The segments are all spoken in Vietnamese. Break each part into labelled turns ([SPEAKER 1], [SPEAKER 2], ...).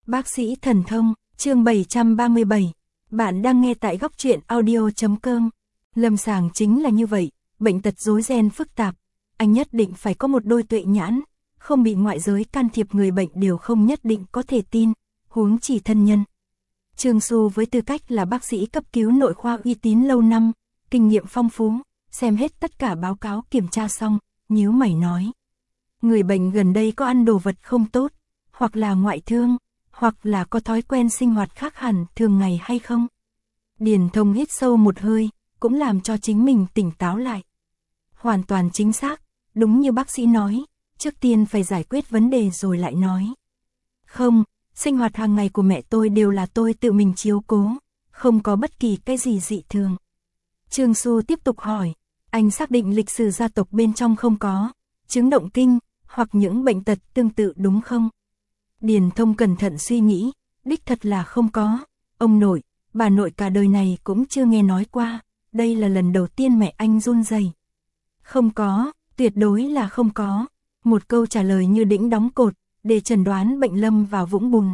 [SPEAKER 1] Bác sĩ thần thông, chương 737. Bạn đang nghe tại góc truyện audio.com. Lâm sàng chính là như vậy, bệnh tật rối ren phức tạp, anh nhất định phải có một đôi tuệ nhãn, không bị ngoại giới can thiệp người bệnh đều không nhất định có thể tin, huống chỉ thân nhân. Trương Xu với tư cách là bác sĩ cấp cứu nội khoa uy tín lâu năm, kinh nghiệm phong phú, xem hết tất cả báo cáo kiểm tra xong, nhíu mày nói. Người bệnh gần đây có ăn đồ vật không tốt, hoặc là ngoại thương, hoặc là có thói quen sinh hoạt khác hẳn thường ngày hay không? Điền Thông hít sâu một hơi, cũng làm cho chính mình tỉnh táo lại. Hoàn toàn chính xác, đúng như bác sĩ nói, trước tiên phải giải quyết vấn đề rồi lại nói. Không, sinh hoạt hàng ngày của mẹ tôi đều là tôi tự mình chiếu cố, không có bất kỳ cái gì dị thường. Trương Xu tiếp tục hỏi, anh xác định lịch sử gia tộc bên trong không có chứng động kinh, hoặc những bệnh tật tương tự đúng không? Điền Thông cẩn thận suy nghĩ, đích thật là không có, ông nội, bà nội cả đời này cũng chưa nghe nói qua, đây là lần đầu tiên mẹ anh run rẩy. Không có, tuyệt đối là không có, một câu trả lời như đĩnh đóng cột, để chẩn đoán bệnh lâm vào vũng bùn.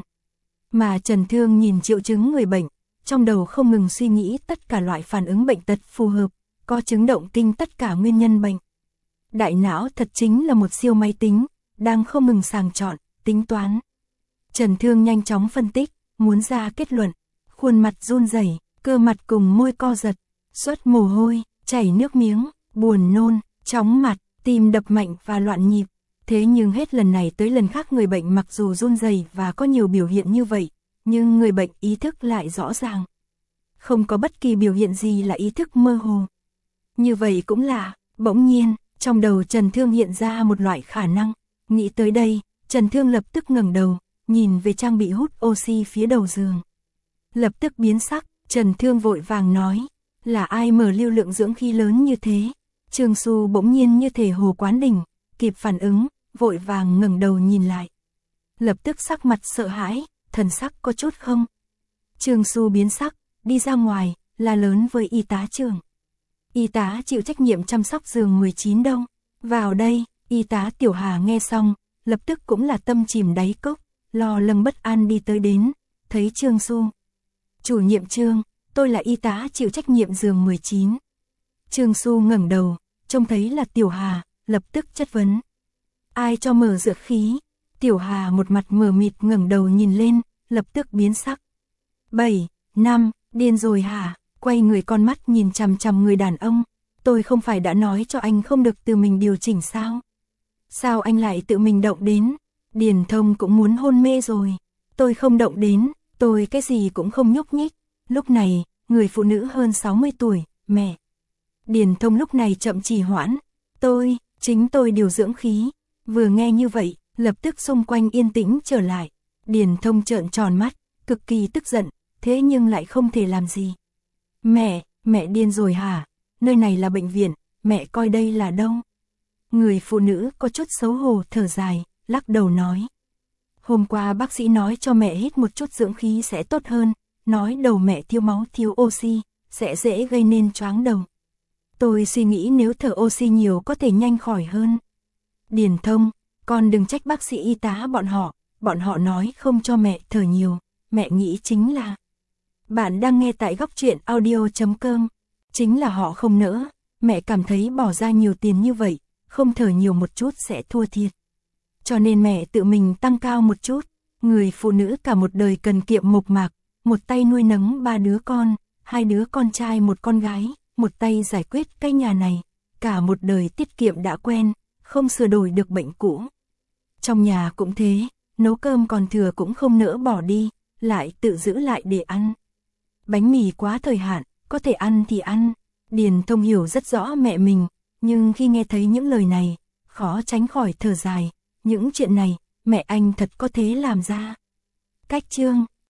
[SPEAKER 1] Mà Trần Thương nhìn triệu chứng người bệnh, trong đầu không ngừng suy nghĩ tất cả loại phản ứng bệnh tật phù hợp, có chứng động kinh tất cả nguyên nhân bệnh. Đại não thật chính là một siêu máy tính, đang không ngừng sàng chọn, tính toán. Trần Thương nhanh chóng phân tích, muốn ra kết luận, khuôn mặt run rẩy, cơ mặt cùng môi co giật, xuất mồ hôi, chảy nước miếng, buồn nôn, chóng mặt, tim đập mạnh và loạn nhịp. Thế nhưng hết lần này tới lần khác người bệnh mặc dù run rẩy và có nhiều biểu hiện như vậy, nhưng người bệnh ý thức lại rõ ràng. Không có bất kỳ biểu hiện gì là ý thức mơ hồ. Như vậy cũng là, bỗng nhiên, trong đầu Trần Thương hiện ra một loại khả năng. Nghĩ tới đây, Trần Thương lập tức ngẩng đầu, nhìn về trang bị hút oxy phía đầu giường. Lập tức biến sắc, Trần Thương vội vàng nói, là ai mở lưu lượng dưỡng khí lớn như thế? Trương Xu bỗng nhiên như thể hồ quán đỉnh, kịp phản ứng, vội vàng ngẩng đầu nhìn lại. Lập tức sắc mặt sợ hãi, thần sắc có chút không. Trương Xu biến sắc, đi ra ngoài, la lớn với y tá trưởng. Y tá chịu trách nhiệm chăm sóc giường 19 đâu? Vào đây, y tá Tiểu Hà nghe xong, lập tức cũng là tâm chìm đáy cốc, lo lắng bất an đi tới đến, thấy Trương Xu. Chủ nhiệm Trương, tôi là y tá chịu trách nhiệm giường 19. Trương Xu ngẩng đầu, trông thấy là Tiểu Hà, lập tức chất vấn. Ai cho mở dược khí? Tiểu Hà một mặt mờ mịt ngẩng đầu nhìn lên, lập tức biến sắc. 7, 5, điên rồi hả? Quay người con mắt nhìn chằm chằm người đàn ông. Tôi không phải đã nói cho anh không được tự mình điều chỉnh sao? Sao anh lại tự mình động đến? Điền Thông cũng muốn hôn mê rồi. Tôi không động đến, tôi cái gì cũng không nhúc nhích. Lúc này, người phụ nữ hơn 60 tuổi, mẹ. Điền Thông lúc này chậm trì hoãn. Chính tôi điều dưỡng khí. Vừa nghe như vậy, lập tức xung quanh yên tĩnh trở lại. Điền Thông trợn tròn mắt, cực kỳ tức giận, thế nhưng lại không thể làm gì. Mẹ điên rồi hả? Nơi này là bệnh viện, mẹ coi đây là đâu? Người phụ nữ có chút xấu hổ thở dài, lắc đầu nói. Hôm qua bác sĩ nói cho mẹ hít một chút dưỡng khí sẽ tốt hơn, nói đầu mẹ thiếu máu thiếu oxy, sẽ dễ gây nên choáng đầu. Tôi suy nghĩ nếu thở oxy nhiều có thể nhanh khỏi hơn. Điền Thông, con đừng trách bác sĩ y tá bọn họ nói không cho mẹ thở nhiều, mẹ nghĩ chính là. Bạn đang nghe tại góc truyện audio.com, chính là họ không nỡ, mẹ cảm thấy bỏ ra nhiều tiền như vậy, không thở nhiều một chút sẽ thua thiệt. Cho nên mẹ tự mình tăng cao một chút, người phụ nữ cả một đời cần kiệm mộc mạc, một tay nuôi nấng 3 đứa con, 2 đứa con trai một con gái, một tay giải quyết cái nhà này, cả một đời tiết kiệm đã quen, không sửa đổi được bệnh cũ. Trong nhà cũng thế, nấu cơm còn thừa cũng không nỡ bỏ đi, lại tự giữ lại để ăn. Bánh mì quá thời hạn, có thể ăn thì ăn. Điền Thông hiểu rất rõ mẹ mình, nhưng khi nghe thấy những lời này, khó tránh khỏi thở dài. Những chuyện này, mẹ anh thật có thế làm ra. Cách chương